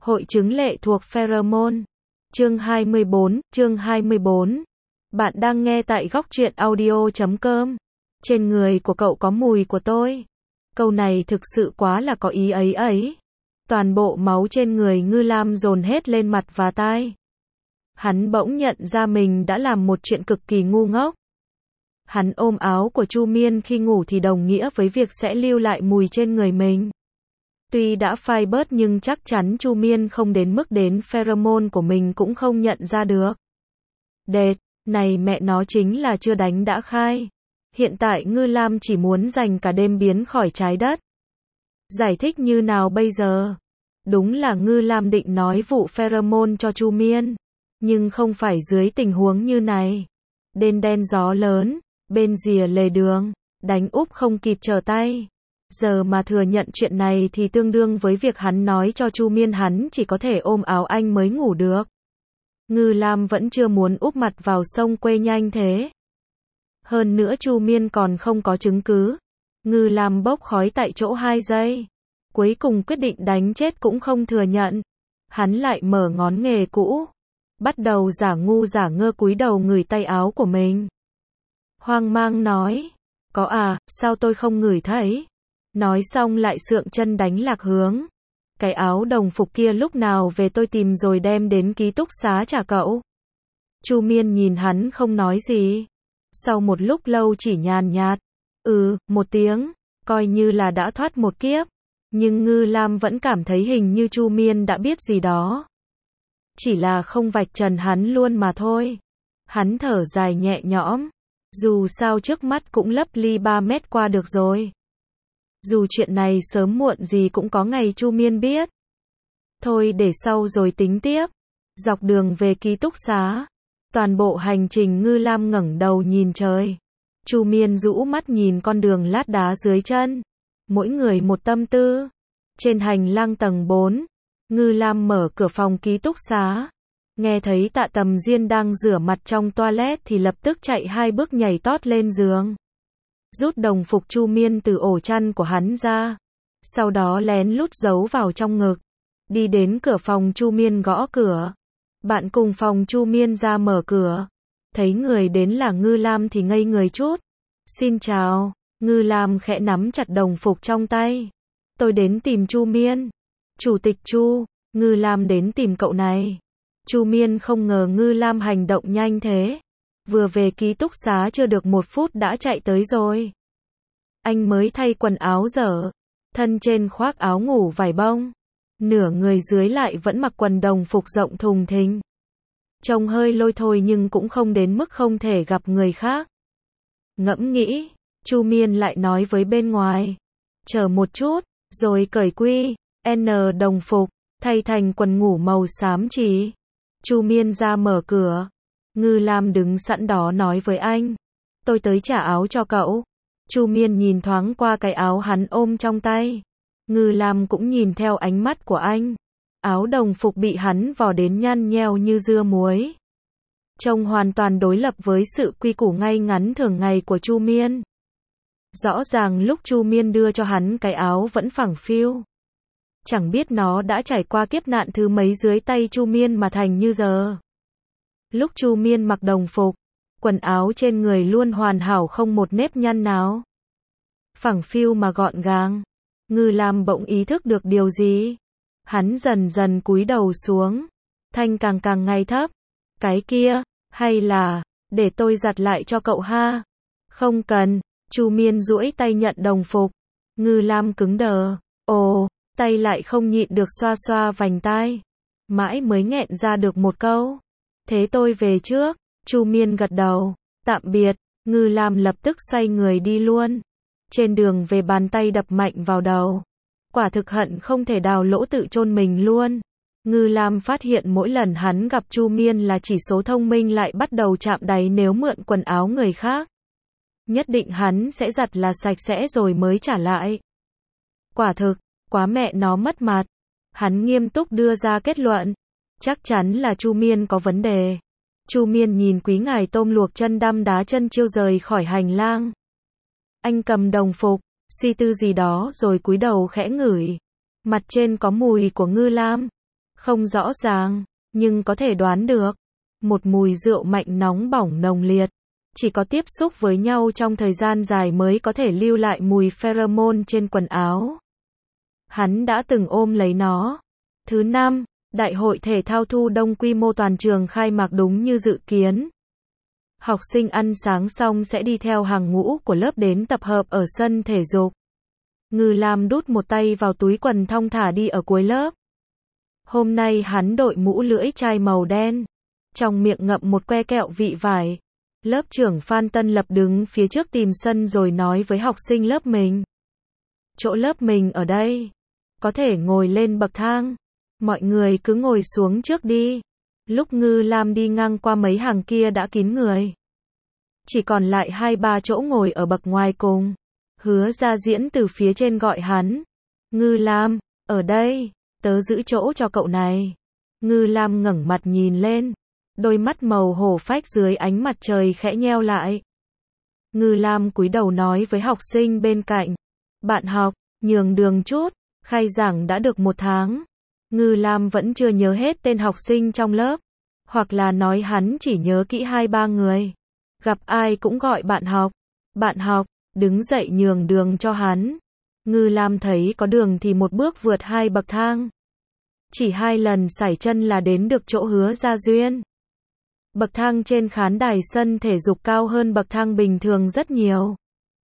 Hội chứng lệ thuộc pheromone. Chương 24. Bạn đang nghe tại góc truyện audio.com. Trên người của cậu có mùi của tôi. Câu này thực sự quá là có ý ấy. Toàn bộ máu trên người Ngư Lam dồn hết lên mặt và tai. Hắn bỗng nhận ra mình đã làm một chuyện cực kỳ ngu ngốc. Hắn ôm áo của Chu Miên khi ngủ thì đồng nghĩa với việc sẽ lưu lại mùi trên người mình. Tuy đã phai bớt nhưng chắc chắn Chu Miên không đến mức đến pheromone của mình cũng không nhận ra được. Đệt, này mẹ nó chính là chưa đánh đã khai. Hiện tại Ngư Lam chỉ muốn dành cả đêm biến khỏi trái đất. Giải thích như nào bây giờ? Đúng là Ngư Lam định nói vụ pheromone cho Chu Miên. Nhưng không phải dưới tình huống như này. Đêm đen gió lớn, bên rìa lề đường, đánh úp không kịp trở tay. Giờ mà thừa nhận chuyện này thì tương đương với việc hắn nói cho Chu Miên hắn chỉ có thể ôm áo anh mới ngủ được. Ngư Lam vẫn chưa muốn úp mặt vào sông quê nhanh thế. Hơn nữa Chu Miên còn không có chứng cứ. Ngư Lam bốc khói tại chỗ 2 giây. Cuối cùng quyết định đánh chết cũng không thừa nhận. Hắn lại mở ngón nghề cũ. Bắt đầu giả ngu giả ngơ cúi đầu ngửi tay áo của mình. Hoang mang nói. Có à, sao tôi không ngửi thấy? Nói xong lại sượng chân đánh lạc hướng. Cái áo đồng phục kia lúc nào về tôi tìm rồi đem đến ký túc xá trả cậu. Chu Miên nhìn hắn không nói gì. Sau một lúc lâu chỉ nhàn nhạt. Một tiếng, coi như là đã thoát một kiếp. Nhưng Ngư Lam vẫn cảm thấy hình như Chu Miên đã biết gì đó. Chỉ là không vạch trần hắn luôn mà thôi. Hắn thở dài nhẹ nhõm. Dù sao trước mắt cũng lấp ly 3 mét qua được rồi. Dù chuyện này sớm muộn gì cũng có ngày Chu Miên biết. Thôi để sau rồi tính tiếp. Dọc đường về ký túc xá. Toàn bộ hành trình Ngư Lam ngẩng đầu nhìn trời. Chu Miên rũ mắt nhìn con đường lát đá dưới chân. Mỗi người một tâm tư. Trên hành lang tầng 4. Ngư Lam mở cửa phòng ký túc xá. Nghe thấy Tạ Tầm Diên đang rửa mặt trong toilet thì lập tức chạy 2 bước nhảy tót lên giường. Rút đồng phục Chu Miên từ ổ chăn của hắn ra. Sau đó lén lút giấu vào trong ngực. Đi đến cửa phòng Chu Miên gõ cửa. Bạn cùng phòng Chu Miên ra mở cửa. Thấy người đến là Ngư Lam thì ngây người chút. Xin chào. Ngư Lam khẽ nắm chặt đồng phục trong tay. Tôi đến tìm Chu Miên. Chủ tịch Chu, Ngư Lam đến tìm cậu này. Chu Miên không ngờ Ngư Lam hành động nhanh thế. Vừa về ký túc xá chưa được 1 phút đã chạy tới rồi. Anh mới thay quần áo dở. Thân trên khoác áo ngủ vải bông. Nửa người dưới lại vẫn mặc quần đồng phục rộng thùng thình. Trông hơi lôi thôi nhưng cũng không đến mức không thể gặp người khác. Ngẫm nghĩ, Chu Miên lại nói với bên ngoài. Chờ một chút, rồi cởi quy, N đồng phục, thay thành quần ngủ màu xám chỉ. Chu Miên ra mở cửa. Ngư Lam đứng sẵn đó nói với anh. Tôi tới trả áo cho cậu. Chu Miên nhìn thoáng qua cái áo hắn ôm trong tay. Ngư Lam cũng nhìn theo ánh mắt của anh. Áo đồng phục bị hắn vò đến nhăn nheo như dưa muối. Trông hoàn toàn đối lập với sự quy củ ngay ngắn thường ngày của Chu Miên. Rõ ràng lúc Chu Miên đưa cho hắn cái áo vẫn phẳng phiu. Chẳng biết nó đã trải qua kiếp nạn thứ mấy dưới tay Chu Miên mà thành như giờ. Lúc Chu Miên mặc đồng phục, quần áo trên người luôn hoàn hảo không một nếp nhăn nào. Phẳng phiu mà gọn gàng. Ngư Lam bỗng ý thức được điều gì. Hắn dần dần cúi đầu xuống. Thanh càng ngày thấp. Cái kia, hay là, để tôi giặt lại cho cậu ha. Không cần. Chu Miên duỗi tay nhận đồng phục. Ngư Lam cứng đờ. Ồ, tay lại không nhịn được xoa xoa vành tai. Mãi mới nghẹn ra được một câu. Thế tôi về trước. Chu Miên gật đầu. Tạm biệt. Ngư Lam lập tức xoay người đi luôn. Trên đường về bàn tay đập mạnh vào đầu. Quả thực hận không thể đào lỗ tự chôn mình luôn. Ngư Lam phát hiện mỗi lần hắn gặp Chu Miên là chỉ số thông minh lại bắt đầu chạm đáy nếu mượn quần áo người khác. Nhất định hắn sẽ giặt là sạch sẽ rồi mới trả lại. Quả thực, quá mẹ nó mất mặt. Hắn nghiêm túc đưa ra kết luận. Chắc chắn là Chu Miên có vấn đề. Chu Miên nhìn quý ngài tôm luộc chân đăm đá chân chiêu rời khỏi hành lang. Anh cầm đồng phục, suy tư gì đó rồi cúi đầu khẽ ngửi. Mặt trên có mùi của Ngư Lam. Không rõ ràng, nhưng có thể đoán được. Một mùi rượu mạnh nóng bỏng nồng liệt. Chỉ có tiếp xúc với nhau trong thời gian dài mới có thể lưu lại mùi pheromone trên quần áo. Hắn đã từng ôm lấy nó. Thứ năm, Đại hội thể thao thu đông quy mô toàn trường khai mạc đúng như dự kiến. Học sinh ăn sáng xong sẽ đi theo hàng ngũ của lớp đến tập hợp ở sân thể dục. Ngư Lam đút một tay vào túi quần thong thả đi ở cuối lớp. Hôm nay hắn đội mũ lưỡi chai màu đen. Trong miệng ngậm một que kẹo vị vải. Lớp trưởng Phan Tân Lập đứng phía trước tìm sân rồi nói với học sinh lớp mình. Chỗ lớp mình ở đây. Có thể ngồi lên bậc thang. Mọi người cứ ngồi xuống trước đi. Lúc Ngư Lam đi ngang qua mấy hàng kia đã kín người. Chỉ còn lại 2-3 chỗ ngồi ở bậc ngoài cùng. Hứa Gia Diễn từ phía trên gọi hắn. Ngư Lam, ở đây, tớ giữ chỗ cho cậu này. Ngư Lam ngẩng mặt nhìn lên. Đôi mắt màu hổ phách dưới ánh mặt trời khẽ nheo lại. Ngư Lam cúi đầu nói với học sinh bên cạnh. Bạn học, nhường đường chút, khai giảng đã được 1 tháng. Ngư Lam vẫn chưa nhớ hết tên học sinh trong lớp. Hoặc là nói hắn chỉ nhớ kỹ 2-3 người. Gặp ai cũng gọi bạn học. Bạn học, đứng dậy nhường đường cho hắn. Ngư Lam thấy có đường thì một bước vượt 2 bậc thang. Chỉ 2 lần sải chân là đến được chỗ Hứa Gia Duyên. Bậc thang trên khán đài sân thể dục cao hơn bậc thang bình thường rất nhiều.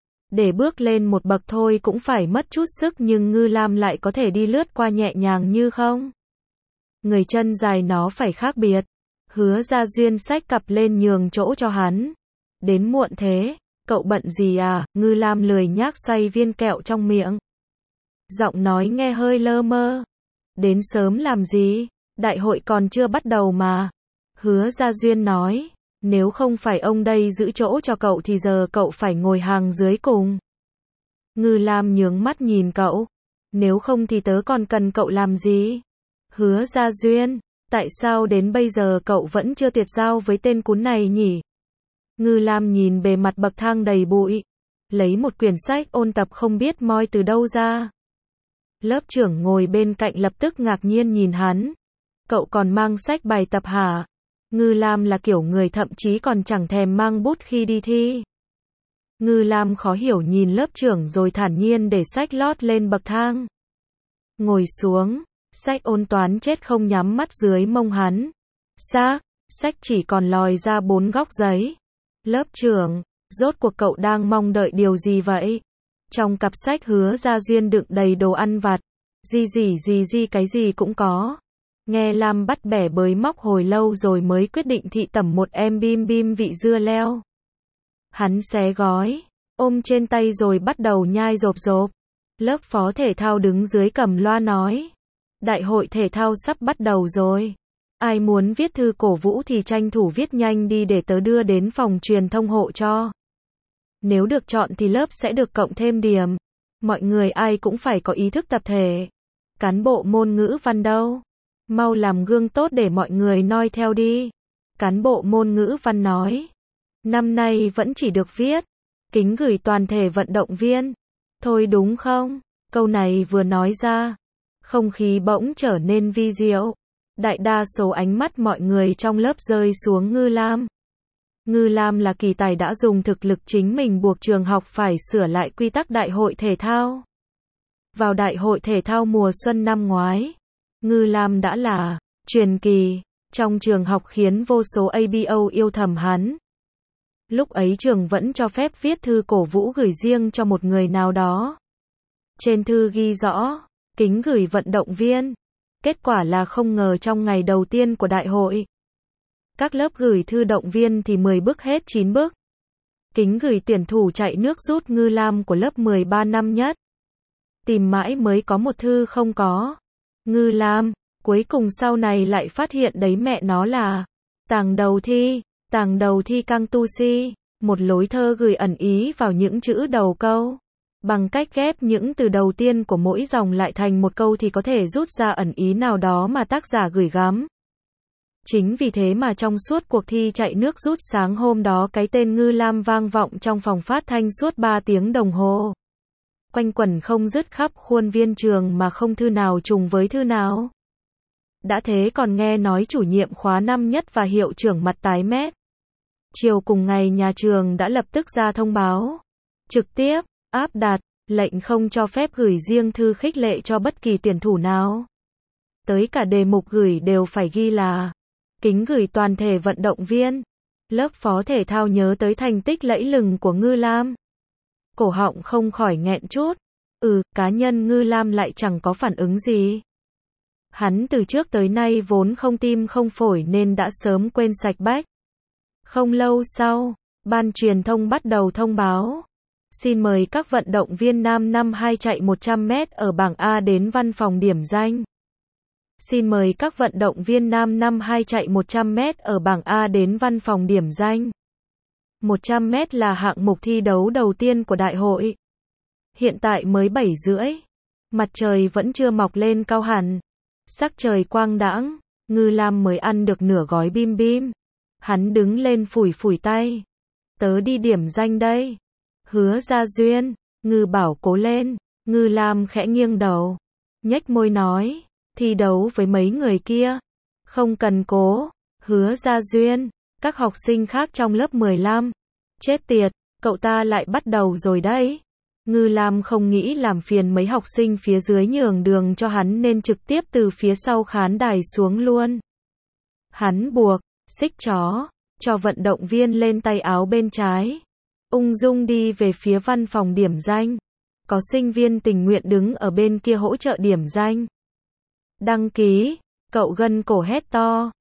Để bước lên một bậc thôi cũng phải mất chút sức nhưng Ngư Lam lại có thể đi lướt qua nhẹ nhàng như không. Người chân dài nó phải khác biệt. Hứa Gia Duyên xách cặp lên nhường chỗ cho hắn. Đến muộn thế, cậu bận gì à? Ngư Lam lười nhác xoay viên kẹo trong miệng. Giọng nói nghe hơi lơ mơ. Đến sớm làm gì? Đại hội còn chưa bắt đầu mà. Hứa Gia Duyên nói. Nếu không phải ông đây giữ chỗ cho cậu thì giờ cậu phải ngồi hàng dưới cùng. Ngư Lam nhướng mắt nhìn cậu. Nếu không thì tớ còn cần cậu làm gì? Hứa Gia Duyên, tại sao đến bây giờ cậu vẫn chưa tiệt giao với tên cún này nhỉ? Ngư Lam nhìn bề mặt bậc thang đầy bụi. Lấy một quyển sách ôn tập không biết moi từ đâu ra. Lớp trưởng ngồi bên cạnh lập tức ngạc nhiên nhìn hắn. Cậu còn mang sách bài tập hả? Ngư Lam là kiểu người thậm chí còn chẳng thèm mang bút khi đi thi. Ngư Lam khó hiểu nhìn lớp trưởng rồi thản nhiên để sách lót lên bậc thang. Ngồi xuống, sách ôn toán chết không nhắm mắt dưới mông hắn. Xác, sách chỉ còn lòi ra 4 góc giấy. Lớp trưởng, rốt cuộc cậu đang mong đợi điều gì vậy? Trong cặp sách Hứa Gia Duyên đựng đầy đồ ăn vặt. Gì cái gì cũng có. Nghe Lam bắt bẻ bới móc hồi lâu rồi mới quyết định thị tẩm một em bim bim vị dưa leo. Hắn xé gói, ôm trên tay rồi bắt đầu nhai rộp rộp. Lớp phó thể thao đứng dưới cầm loa nói. Đại hội thể thao sắp bắt đầu rồi. Ai muốn viết thư cổ vũ thì tranh thủ viết nhanh đi để tớ đưa đến phòng truyền thông hộ cho. Nếu được chọn thì lớp sẽ được cộng thêm điểm. Mọi người ai cũng phải có ý thức tập thể. Cán bộ môn ngữ văn đâu? Mau làm gương tốt để mọi người noi theo đi. Cán bộ môn ngữ văn nói. Năm nay vẫn chỉ được viết. Kính gửi toàn thể vận động viên. Thôi đúng không? Câu này vừa nói ra. Không khí bỗng trở nên vi diệu. Đại đa số ánh mắt mọi người trong lớp rơi xuống Ngư Lam. Ngư Lam là kỳ tài đã dùng thực lực chính mình buộc trường học phải sửa lại quy tắc đại hội thể thao. Vào đại hội thể thao mùa xuân năm ngoái, Ngư Lam đã là truyền kỳ trong trường học khiến vô số ABO yêu thầm hắn. Lúc ấy trường vẫn cho phép viết thư cổ vũ gửi riêng cho một người nào đó. Trên thư ghi rõ, kính gửi vận động viên. Kết quả là không ngờ trong ngày đầu tiên của đại hội, các lớp gửi thư động viên thì 10 bức hết 9 bức. Kính gửi tuyển thủ chạy nước rút Ngư Lam của lớp 13 năm nhất. Tìm mãi mới có một thư không có. Ngư Lam, cuối cùng sau này lại phát hiện đấy mẹ nó là tàng đầu thi căng tu si, một lối thơ gửi ẩn ý vào những chữ đầu câu. Bằng cách ghép những từ đầu tiên của mỗi dòng lại thành một câu thì có thể rút ra ẩn ý nào đó mà tác giả gửi gắm. Chính vì thế mà trong suốt cuộc thi chạy nước rút sáng hôm đó cái tên Ngư Lam vang vọng trong phòng phát thanh suốt 3 tiếng đồng hồ. Quanh quẩn không dứt khắp khuôn viên trường mà không thư nào trùng với thư nào. Đã thế còn nghe nói chủ nhiệm khóa năm nhất và hiệu trưởng mặt tái mét. Chiều cùng ngày nhà trường đã lập tức ra thông báo. Trực tiếp, áp đặt, lệnh không cho phép gửi riêng thư khích lệ cho bất kỳ tuyển thủ nào. Tới cả đề mục gửi đều phải ghi là kính gửi toàn thể vận động viên. Lớp phó thể thao nhớ tới thành tích lẫy lừng của Ngư Lam. Cổ họng không khỏi nghẹn chút. Cá nhân Ngư Lam lại chẳng có phản ứng gì. Hắn từ trước tới nay vốn không tim không phổi nên đã sớm quên sạch bách. Không lâu sau, ban truyền thông bắt đầu thông báo. Xin mời các vận động viên nam năm 2 chạy 100m ở bảng A đến văn phòng điểm danh. Xin mời các vận động viên nam năm 2 chạy 100m ở bảng A đến văn phòng điểm danh. 100m là hạng mục thi đấu đầu tiên của đại hội. Hiện tại mới 7 rưỡi. Mặt trời vẫn chưa mọc lên cao hẳn. Sắc trời quang đãng, Ngư Lam mới ăn được nửa gói bim bim. Hắn đứng lên phủi phủi tay. Tớ đi điểm danh đây. Hứa Gia Duyên, Ngư bảo cố lên. Ngư Lam khẽ nghiêng đầu. Nhếch môi nói, thi đấu với mấy người kia. Không cần cố. Hứa Gia Duyên, các học sinh khác trong lớp 15. Chết tiệt, cậu ta lại bắt đầu rồi đấy. Ngư Lam không nghĩ làm phiền mấy học sinh phía dưới nhường đường cho hắn nên trực tiếp từ phía sau khán đài xuống luôn. Hắn buộc, xích chó, cho vận động viên lên tay áo bên trái. Ung dung đi về phía văn phòng điểm danh. Có sinh viên tình nguyện đứng ở bên kia hỗ trợ điểm danh. Đăng ký, cậu gân cổ hét to.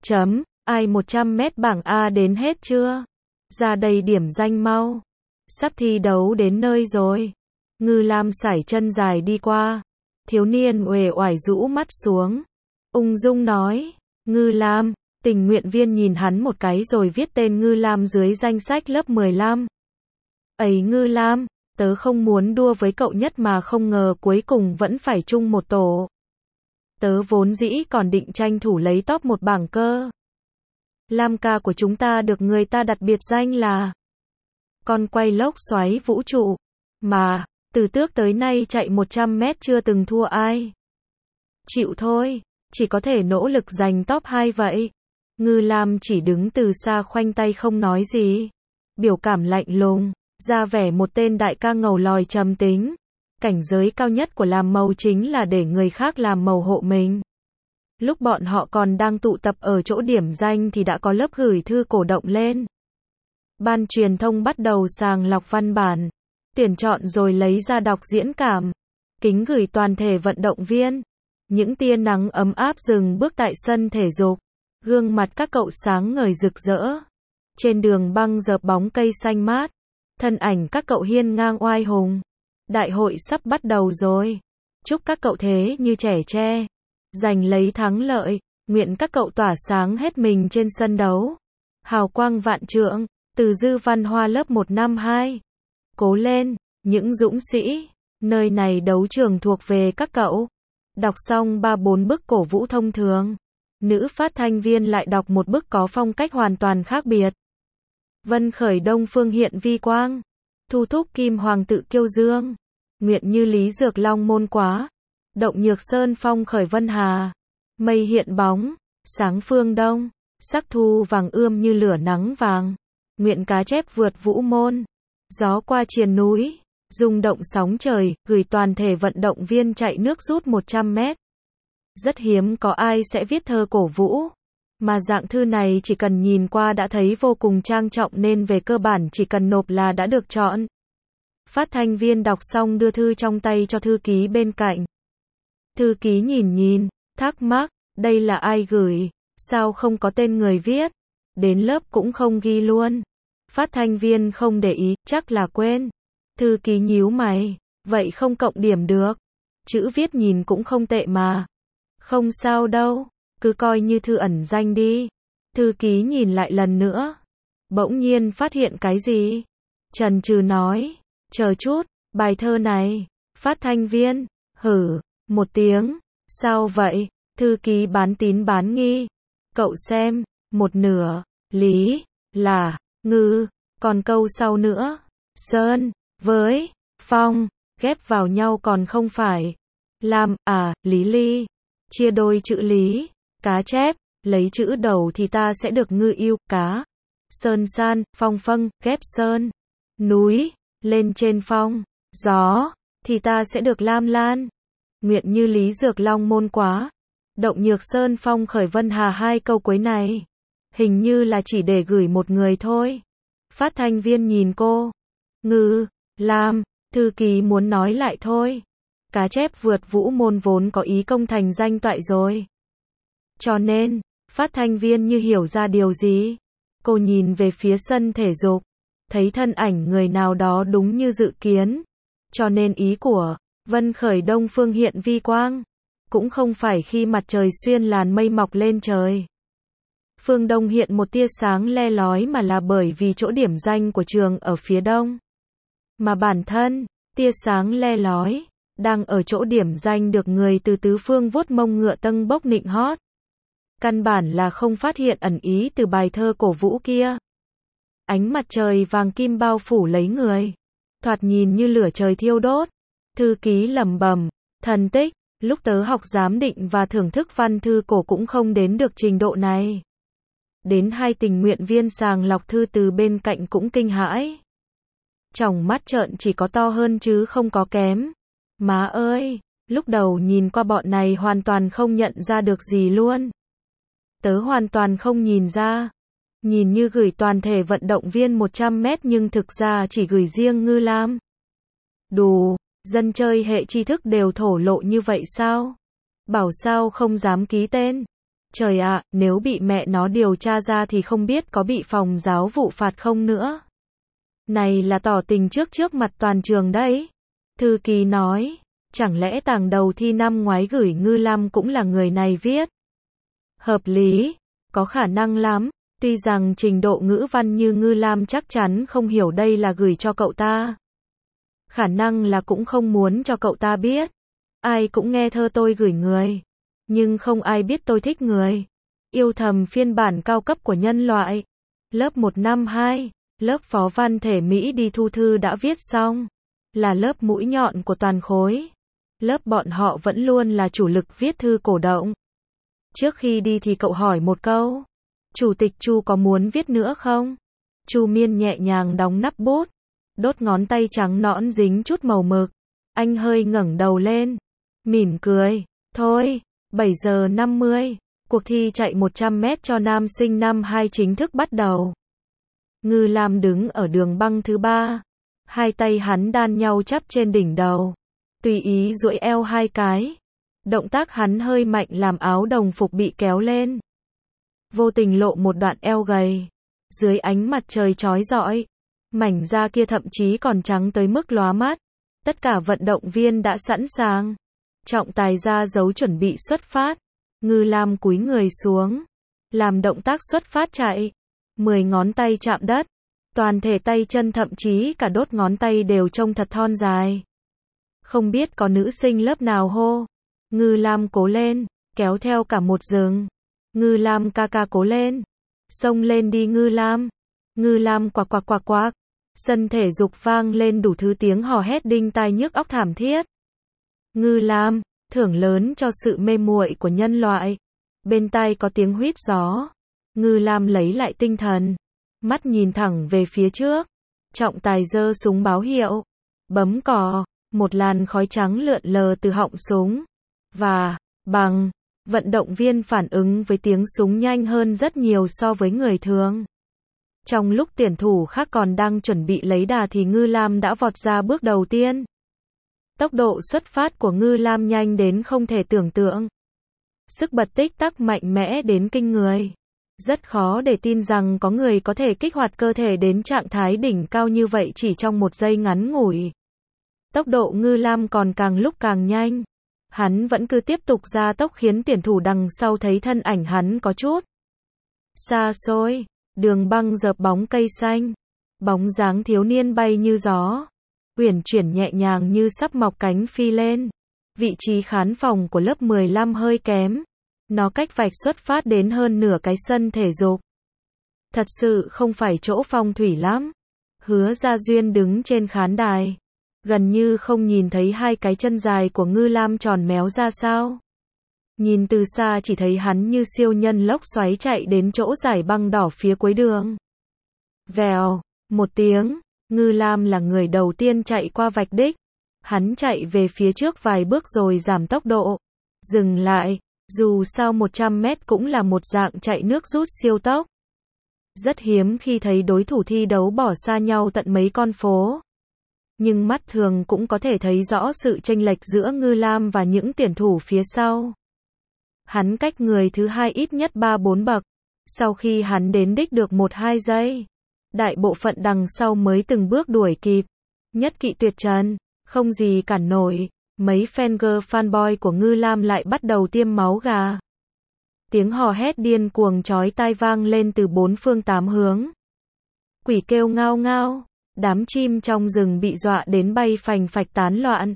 Ai 100m bảng A đến hết chưa? Ra đây điểm danh mau. Sắp thi đấu đến nơi rồi. Ngư Lam sải chân dài đi qua. Thiếu niên uể oải rũ mắt xuống. Ung dung nói, Ngư Lam. Tình nguyện viên nhìn hắn một cái rồi viết tên Ngư Lam dưới danh sách lớp 15. Ấy Ngư Lam, tớ không muốn đua với cậu nhất mà không ngờ cuối cùng vẫn phải chung một tổ. Tớ vốn dĩ còn định tranh thủ lấy top một bảng cơ. Lam ca của chúng ta được người ta đặt biệt danh là con quay lốc xoáy vũ trụ. Mà, từ trước tới nay chạy 100m chưa từng thua ai. Chịu thôi, chỉ có thể nỗ lực giành top 2 vậy. Ngư Lam chỉ đứng từ xa khoanh tay không nói gì. Biểu cảm lạnh lùng, ra vẻ một tên đại ca ngầu lòi trầm tính. Cảnh giới cao nhất của làm màu chính là để người khác làm màu hộ mình. Lúc bọn họ còn đang tụ tập ở chỗ điểm danh thì đã có lớp gửi thư cổ động lên. Ban truyền thông bắt đầu sàng lọc văn bản, tuyển chọn rồi lấy ra đọc diễn cảm. Kính gửi toàn thể vận động viên. Những tia nắng ấm áp dừng bước tại sân thể dục. Gương mặt các cậu sáng ngời rực rỡ. Trên đường băng dợp bóng cây xanh mát. Thân ảnh các cậu hiên ngang oai hùng. Đại hội sắp bắt đầu rồi. Chúc các cậu thế như trẻ tre. Giành lấy thắng lợi. Nguyện các cậu tỏa sáng hết mình trên sân đấu. Hào quang vạn trượng. Từ Dư Văn Hoa lớp 1 năm 2. Cố lên, những dũng sĩ. Nơi này đấu trường thuộc về các cậu. Đọc xong 3-4 bức cổ vũ thông thường. Nữ phát thanh viên lại đọc một bức có phong cách hoàn toàn khác biệt. Vân khởi Đông Phương hiện vi quang. Thu thúc Kim Hoàng tự kiêu dương. Nguyện như Lý Dược Long môn quá. Động Nhược Sơn phong khởi Vân Hà. Mây hiện bóng. Sáng phương đông. Sắc thu vàng ươm như lửa nắng vàng. Nguyện cá chép vượt vũ môn. Gió qua triền núi. Rung động sóng trời, gửi toàn thể vận động viên chạy nước rút 100m. Rất hiếm có ai sẽ viết thơ cổ vũ. Mà dạng thư này chỉ cần nhìn qua đã thấy vô cùng trang trọng nên về cơ bản chỉ cần nộp là đã được chọn. Phát thanh viên đọc xong đưa thư trong tay cho thư ký bên cạnh. Thư ký nhìn, thắc mắc, đây là ai gửi, sao không có tên người viết, đến lớp cũng không ghi luôn. Phát thanh viên không để ý, chắc là quên. Thư ký nhíu mày, vậy không cộng điểm được. Chữ viết nhìn cũng không tệ mà. Không sao đâu, cứ coi như thư ẩn danh đi. Thư ký nhìn lại lần nữa. Bỗng nhiên phát hiện cái gì? Chần chừ nói, chờ chút, bài thơ này. Phát thanh viên, hử, một tiếng. Sao vậy? Thư ký bán tín bán nghi. Cậu xem, một nửa, lý, là, ngư, còn câu sau nữa. Sơn, với, phong, ghép vào nhau còn không phải. Làm, lý ly. Chia đôi chữ lý, Cá chép, lấy chữ đầu thì ta sẽ được ngư yêu, cá. Sơn san, phong phâng, ghép sơn. Núi, lên trên phong. Gió, thì ta sẽ được lam lan. Nguyện như lý dược long môn quá. Động nhược sơn phong khởi vân hà, hai câu cuối này. Hình như là chỉ để gửi một người thôi. Phát thanh viên nhìn cô. Ngư, lam, thư ký muốn nói lại thôi. Cá chép vượt vũ môn vốn có ý công thành danh toại rồi. Cho nên, phát thanh viên như hiểu ra điều gì. Cô nhìn về phía sân thể dục. Thấy thân ảnh người nào đó đúng như dự kiến. Cho nên ý của Vân khởi đông phương hiện vi quang. Cũng không phải khi mặt trời xuyên làn mây mọc lên trời. Phương đông hiện một tia sáng le lói mà là bởi vì chỗ điểm danh của trường ở phía đông. Mà bản thân, tia sáng le lói, đang ở chỗ điểm danh được người từ tứ phương vuốt mông ngựa tâng bốc nịnh hót. Căn bản là không phát hiện ẩn ý từ bài thơ cổ vũ kia. Ánh mặt trời vàng kim bao phủ lấy người. Thoạt nhìn như lửa trời thiêu đốt. Thư ký lẩm bẩm, thần tích, lúc tớ học giám định và thưởng thức văn thư cổ cũng không đến được trình độ này. Đến hai tình nguyện viên sàng lọc thư từ bên cạnh cũng kinh hãi. Tròng mắt trợn chỉ có to hơn chứ không có kém. Má ơi, lúc đầu nhìn qua bọn này hoàn toàn không nhận ra được gì luôn. Tớ hoàn toàn không nhìn ra. Nhìn như gửi toàn thể vận động viên 100 mét nhưng thực ra chỉ gửi riêng Ngư Lam. Đù, dân chơi hệ tri thức đều thổ lộ như vậy sao? Bảo sao không dám ký tên. Trời ạ, nếu bị mẹ nó điều tra ra thì không biết có bị phòng giáo vụ phạt không nữa. Này là tỏ tình trước mặt toàn trường đấy. Thư ký nói, chẳng lẽ tàng đầu thi năm ngoái gửi Ngư Lam cũng là người này viết? Hợp lý, có khả năng lắm. Tuy rằng trình độ ngữ văn như Ngư Lam chắc chắn không hiểu đây là gửi cho cậu ta. Khả năng là cũng không muốn cho cậu ta biết. Ai cũng nghe thơ tôi gửi người. Nhưng không ai biết tôi thích người. Yêu thầm phiên bản cao cấp của nhân loại. Lớp 1 năm 2, lớp phó văn thể Mỹ đi thu thư đã viết xong. Là lớp mũi nhọn của toàn khối. Lớp bọn họ vẫn luôn là chủ lực viết thư cổ động. Trước khi đi thì cậu hỏi một câu. Chủ tịch Chu có muốn viết nữa không? Chu Miên nhẹ nhàng đóng nắp bút. Đốt ngón tay trắng nõn dính chút màu mực. Anh hơi ngẩng đầu lên. Mỉm cười. Thôi, 7 giờ 50. Cuộc thi chạy 100 mét cho nam sinh năm 2 chính thức bắt đầu. Ngư Lam đứng ở đường băng thứ 3. Hai tay hắn đan nhau chắp trên đỉnh đầu. Tùy ý duỗi eo hai cái. Động tác hắn hơi mạnh làm áo đồng phục bị kéo lên. Vô tình lộ một đoạn eo gầy. Dưới ánh mặt trời chói rọi. Mảnh da kia thậm chí còn trắng tới mức lóa mắt. Tất cả vận động viên đã sẵn sàng. Trọng tài ra dấu chuẩn bị xuất phát. Ngư Lam cúi người xuống. Làm động tác xuất phát chạy. 10 ngón tay chạm đất. Toàn thể tay chân thậm chí cả đốt ngón tay đều trông thật thon dài. Không biết có nữ sinh lớp nào hô. Ngư Lam cố lên. Kéo theo cả một rừng. Ngư Lam ca ca cố lên. Xông lên đi Ngư Lam. Ngư Lam quạc quạc quạc quạc. Sân thể dục vang lên đủ thứ tiếng hò hét đinh tai nhức óc thảm thiết. Ngư Lam, thưởng lớn cho sự mê muội của nhân loại. Bên tai có tiếng huýt gió. Ngư Lam lấy lại tinh thần. Mắt nhìn thẳng về phía trước. Trọng tài giơ súng báo hiệu. Bấm cò. Một làn khói trắng lượn lờ từ họng súng. Và, bằng, vận động viên phản ứng với tiếng súng nhanh hơn rất nhiều so với người thường. Trong lúc tuyển thủ khác còn đang chuẩn bị lấy đà thì Ngư Lam đã vọt ra bước đầu tiên. Tốc độ xuất phát của Ngư Lam nhanh đến không thể tưởng tượng. Sức bật tích tắc mạnh mẽ đến kinh người. Rất khó để tin rằng có người có thể kích hoạt cơ thể đến trạng thái đỉnh cao như vậy chỉ trong một giây ngắn ngủi. Tốc độ Ngư Lam còn càng lúc càng nhanh. Hắn vẫn cứ tiếp tục gia tốc khiến tuyển thủ đằng sau thấy thân ảnh hắn có chút xa xôi. Đường băng dợp bóng cây xanh. Bóng dáng thiếu niên bay như gió. Uyển chuyển nhẹ nhàng như sắp mọc cánh phi lên. Vị trí khán phòng của lớp 15 hơi kém. Nó cách vạch xuất phát đến hơn nửa cái sân thể dục. Thật sự không phải chỗ phong thủy lắm. Hứa Gia Duyên đứng trên khán đài. Gần như không nhìn thấy hai cái chân dài của Ngư Lam tròn méo ra sao. Nhìn từ xa chỉ thấy hắn như siêu nhân lốc xoáy chạy đến chỗ dải băng đỏ phía cuối đường. Vèo, một tiếng, Ngư Lam là người đầu tiên chạy qua vạch đích. Hắn chạy về phía trước vài bước rồi giảm tốc độ. Dừng lại, dù sao 100 mét cũng là một dạng chạy nước rút siêu tốc. Rất hiếm khi thấy đối thủ thi đấu bỏ xa nhau tận mấy con phố. Nhưng mắt thường cũng có thể thấy rõ sự chênh lệch giữa Ngư Lam và những tuyển thủ phía sau. Hắn cách người thứ hai ít nhất 3-4 bậc. Sau khi hắn đến đích được 1-2 giây, đại bộ phận đằng sau mới từng bước đuổi kịp. Nhất kỵ tuyệt trần, không gì cản nổi. Mấy fanboy của Ngư Lam lại bắt đầu tiêm máu gà. Tiếng hò hét điên cuồng chói tai vang lên từ 4 phương 8 hướng. Quỷ kêu ngao ngao, đám chim trong rừng bị dọa đến bay phành phạch tán loạn.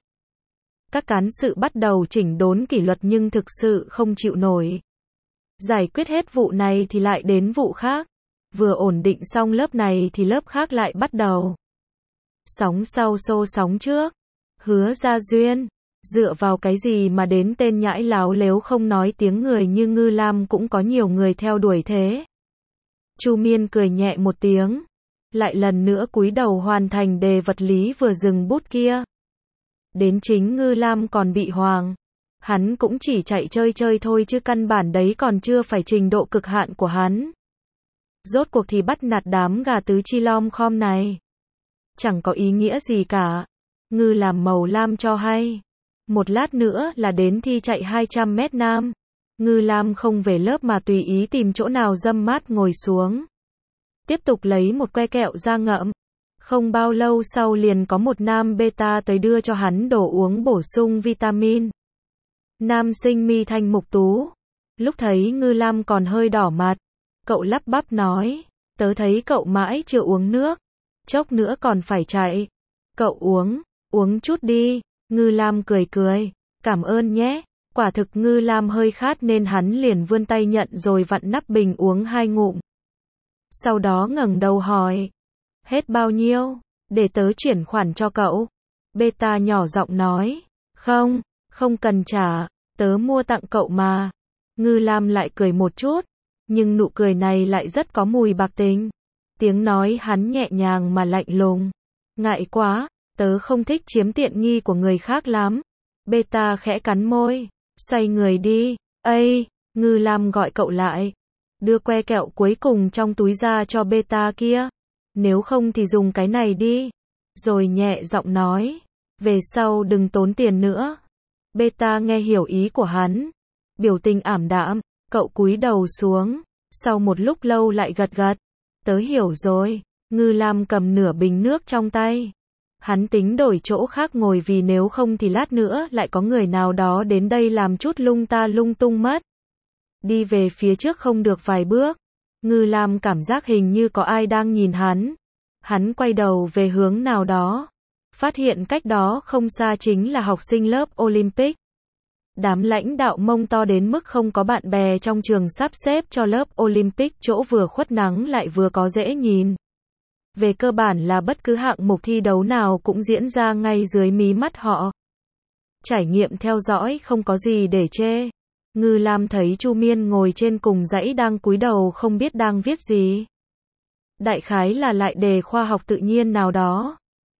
Các cán sự bắt đầu chỉnh đốn kỷ luật nhưng thực sự không chịu nổi. Giải quyết hết vụ này thì lại đến vụ khác. Vừa ổn định xong lớp này thì lớp khác lại bắt đầu. Sóng sau xô sóng trước. Hứa Gia Duyên, dựa vào cái gì mà đến tên nhãi láo lếu không nói tiếng người như Ngư Lam cũng có nhiều người theo đuổi thế. Chu Miên cười nhẹ một tiếng, lại lần nữa cúi đầu hoàn thành đề vật lý vừa dừng bút kia. Đến chính Ngư Lam còn bị hoàng. Hắn cũng chỉ chạy chơi chơi thôi chứ căn bản đấy còn chưa phải trình độ cực hạn của hắn. Rốt cuộc thì bắt nạt đám gà tứ chi lom khom này. Chẳng có ý nghĩa gì cả. Ngư làm màu lam cho hay. Một lát nữa là đến thi chạy 200 mét nam. Ngư Lam không về lớp mà tùy ý tìm chỗ nào râm mát ngồi xuống. Tiếp tục lấy một que kẹo ra ngậm. Không bao lâu sau liền có một nam beta tới đưa cho hắn đồ uống bổ sung vitamin. Nam sinh mi thanh mục tú. Lúc thấy Ngư Lam còn hơi đỏ mặt. Cậu lắp bắp nói. Tớ thấy cậu mãi chưa uống nước. Chốc nữa còn phải chạy. Cậu uống chút đi. Ngư Lam cười cười. Cảm ơn nhé. Quả thực Ngư Lam hơi khát nên hắn liền vươn tay nhận rồi vặn nắp bình uống 2 ngụm. Sau đó ngẩng đầu hỏi. Hết bao nhiêu? Để tớ chuyển khoản cho cậu. Beta nhỏ giọng nói. Không cần trả. Tớ mua tặng cậu mà. Ngư Lam lại cười một chút. Nhưng nụ cười này lại rất có mùi bạc tình. Tiếng nói hắn nhẹ nhàng mà lạnh lùng. Ngại quá, tớ không thích chiếm tiện nghi của người khác lắm. Beta khẽ cắn môi. Xoay người đi. Ây, Ngư Lam gọi cậu lại. Đưa que kẹo cuối cùng trong túi ra cho beta kia. Nếu không thì dùng cái này đi. Rồi nhẹ giọng nói. Về sau đừng tốn tiền nữa. Beta nghe hiểu ý của hắn. Biểu tình ảm đạm. Cậu cúi đầu xuống. Sau một lúc lâu lại gật gật. Tớ hiểu rồi. Ngư Lam cầm nửa bình nước trong tay. Hắn tính đổi chỗ khác ngồi vì nếu không thì lát nữa lại có người nào đó đến đây làm chút lung ta lung tung mất. Đi về phía trước không được vài bước. Ngư Lam cảm giác hình như có ai đang nhìn hắn. Hắn quay đầu về hướng nào đó. Phát hiện cách đó không xa chính là học sinh lớp Olympic. Đám lãnh đạo Mông to đến mức không có bạn bè trong trường sắp xếp cho lớp Olympic chỗ vừa khuất nắng lại vừa có dễ nhìn. Về cơ bản là bất cứ hạng mục thi đấu nào cũng diễn ra ngay dưới mí mắt họ. Trải nghiệm theo dõi không có gì để chê. Ngư Lam thấy Chu Miên ngồi trên cùng dãy đang cúi đầu không biết đang viết gì. Đại khái là lại đề khoa học tự nhiên nào đó.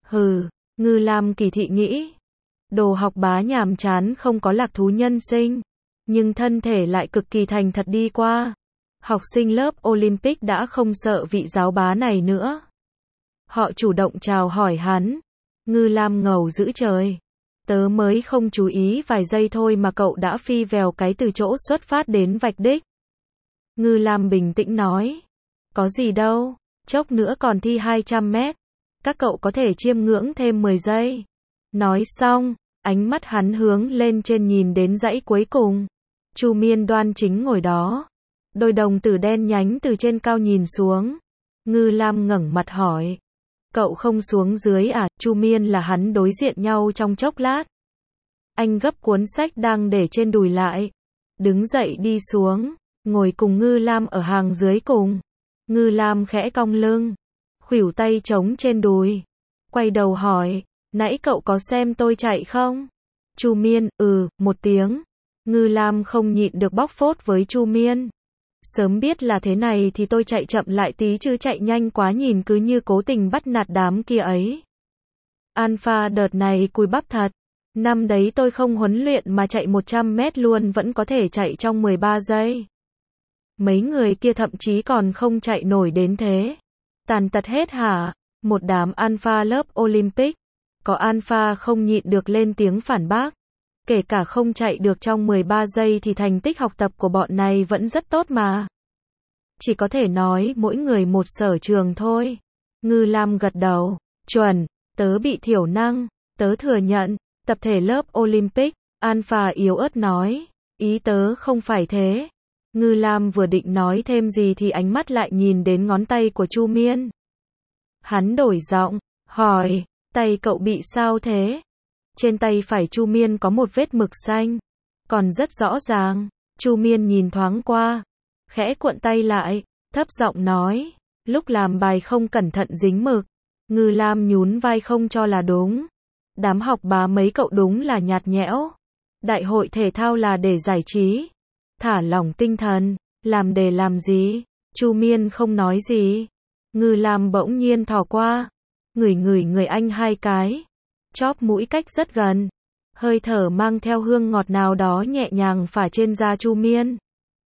Ngư Lam kỳ thị nghĩ. Đồ học bá nhàm chán không có lạc thú nhân sinh. Nhưng thân thể lại cực kỳ thành thật đi qua. Học sinh lớp Olympic đã không sợ vị giáo bá này nữa. Họ chủ động chào hỏi hắn. Ngư Lam ngầu dữ trời. Tớ mới không chú ý vài giây thôi mà cậu đã phi vèo cái từ chỗ xuất phát đến vạch đích. Ngư Lam bình tĩnh nói. Có gì đâu, chốc nữa còn thi 200 mét. Các cậu có thể chiêm ngưỡng thêm 10 giây. Nói xong, ánh mắt hắn hướng lên trên nhìn đến dãy cuối cùng. Chu Miên đoan chính ngồi đó. Đôi đồng tử đen nhánh từ trên cao nhìn xuống. Ngư Lam ngẩng mặt hỏi. Cậu không xuống dưới à? Chu Miên là hắn đối diện nhau trong chốc lát. Anh gấp cuốn sách đang để trên đùi lại. Đứng dậy đi xuống, ngồi cùng Ngư Lam ở hàng dưới cùng. Ngư Lam khẽ cong lưng, khuỷu tay trống trên đùi. Quay đầu hỏi, nãy cậu có xem tôi chạy không? Chu Miên, một tiếng. Ngư Lam không nhịn được bóc phốt với Chu Miên. Sớm biết là thế này thì tôi chạy chậm lại tí chứ chạy nhanh quá nhìn cứ như cố tình bắt nạt đám kia ấy. Alpha đợt này cùi bắp thật. Năm đấy tôi không huấn luyện mà chạy 100 mét luôn vẫn có thể chạy trong 13 giây. Mấy người kia thậm chí còn không chạy nổi đến thế. Tàn tật hết hả? Một đám alpha lớp Olympic. Có alpha không nhịn được lên tiếng phản bác. Kể cả không chạy được trong 13 giây thì thành tích học tập của bọn này vẫn rất tốt mà. Chỉ có thể nói mỗi người một sở trường thôi. Ngư Lam gật đầu. Chuẩn, tớ bị thiểu năng. Tớ thừa nhận. Tập thể lớp Olympic. Alpha yếu ớt nói. Ý tớ không phải thế. Ngư Lam vừa định nói thêm gì thì ánh mắt lại nhìn đến ngón tay của Chu Miên. Hắn đổi giọng, hỏi, tay cậu bị sao thế? Trên tay phải Chu Miên có một vết mực xanh. Còn rất rõ ràng. Chu Miên nhìn thoáng qua. Khẽ cuộn tay lại. Thấp giọng nói. Lúc làm bài không cẩn thận dính mực. Ngư Lam nhún vai không cho là đúng. Đám học bá mấy cậu đúng là nhạt nhẽo. Đại hội thể thao là để giải trí. Thả lỏng tinh thần. Làm để làm gì? Chu Miên không nói gì. Ngư Lam bỗng nhiên thò qua. Ngửi người anh hai cái. Chóp mũi cách rất gần. Hơi thở mang theo hương ngọt nào đó nhẹ nhàng phả trên da Chu Miên.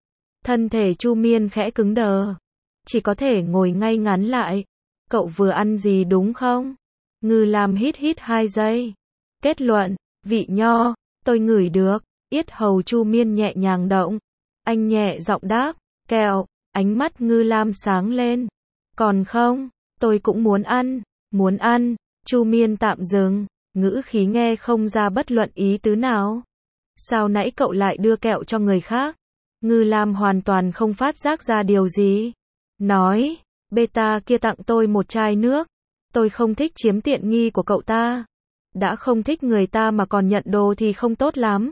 Thân thể Chu Miên khẽ cứng đờ. Chỉ có thể ngồi ngay ngắn lại. Cậu vừa ăn gì đúng không? Ngư Lam hít 2 giây. Kết luận, vị nho, tôi ngửi được. Yết hầu Chu Miên nhẹ nhàng động. Anh nhẹ giọng đáp, kẹo. Ánh mắt Ngư Lam sáng lên. Còn không, tôi cũng muốn ăn. Muốn ăn. Chu Miên tạm dừng. Ngữ khí nghe không ra bất luận ý tứ nào. Sao nãy cậu lại đưa kẹo cho người khác? Ngư Lam hoàn toàn không phát giác ra điều gì. Nói, beta kia tặng tôi một chai nước. Tôi không thích chiếm tiện nghi của cậu ta. Đã không thích người ta mà còn nhận đồ thì không tốt lắm.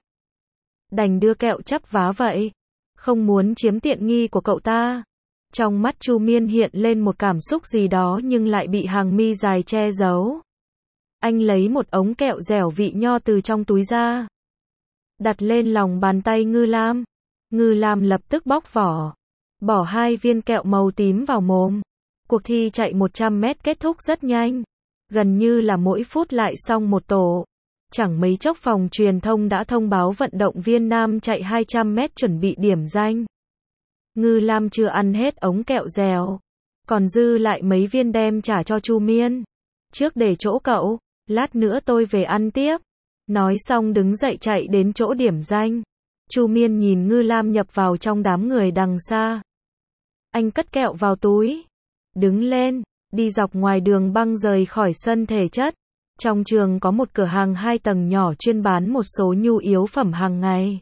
Đành đưa kẹo chắp vá vậy. Không muốn chiếm tiện nghi của cậu ta. Trong mắt Chu Miên hiện lên một cảm xúc gì đó nhưng lại bị hàng mi dài che giấu. Anh lấy một ống kẹo dẻo vị nho từ trong túi ra. Đặt lên lòng bàn tay Ngư Lam. Ngư Lam lập tức bóc vỏ. Bỏ 2 viên kẹo màu tím vào mồm. Cuộc thi chạy 100 mét kết thúc rất nhanh. Gần như là mỗi phút lại xong một tổ. Chẳng mấy chốc phòng truyền thông đã thông báo vận động viên nam chạy 200 mét chuẩn bị điểm danh. Ngư Lam chưa ăn hết ống kẹo dẻo. Còn dư lại mấy viên đem trả cho Chu Miên. Trước để chỗ cậu, lát nữa tôi về ăn tiếp. Nói xong đứng dậy chạy đến chỗ điểm danh. Chu Miên nhìn Ngư Lam nhập vào trong đám người đằng xa. Anh cất kẹo vào túi. Đứng lên, đi dọc ngoài đường băng rời khỏi sân thể chất. Trong trường có một cửa hàng 2 tầng nhỏ chuyên bán một số nhu yếu phẩm hàng ngày.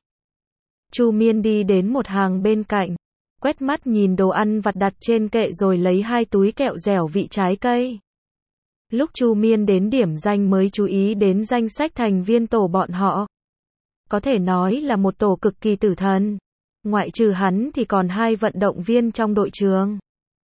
Chu Miên đi đến một hàng bên cạnh. Quét mắt nhìn đồ ăn vặt đặt trên kệ rồi lấy 2 túi kẹo dẻo vị trái cây. Lúc Chu Miên đến điểm danh mới chú ý đến danh sách thành viên tổ bọn họ. Có thể nói là một tổ cực kỳ tử thần. Ngoại trừ hắn thì còn 2 vận động viên trong đội trường.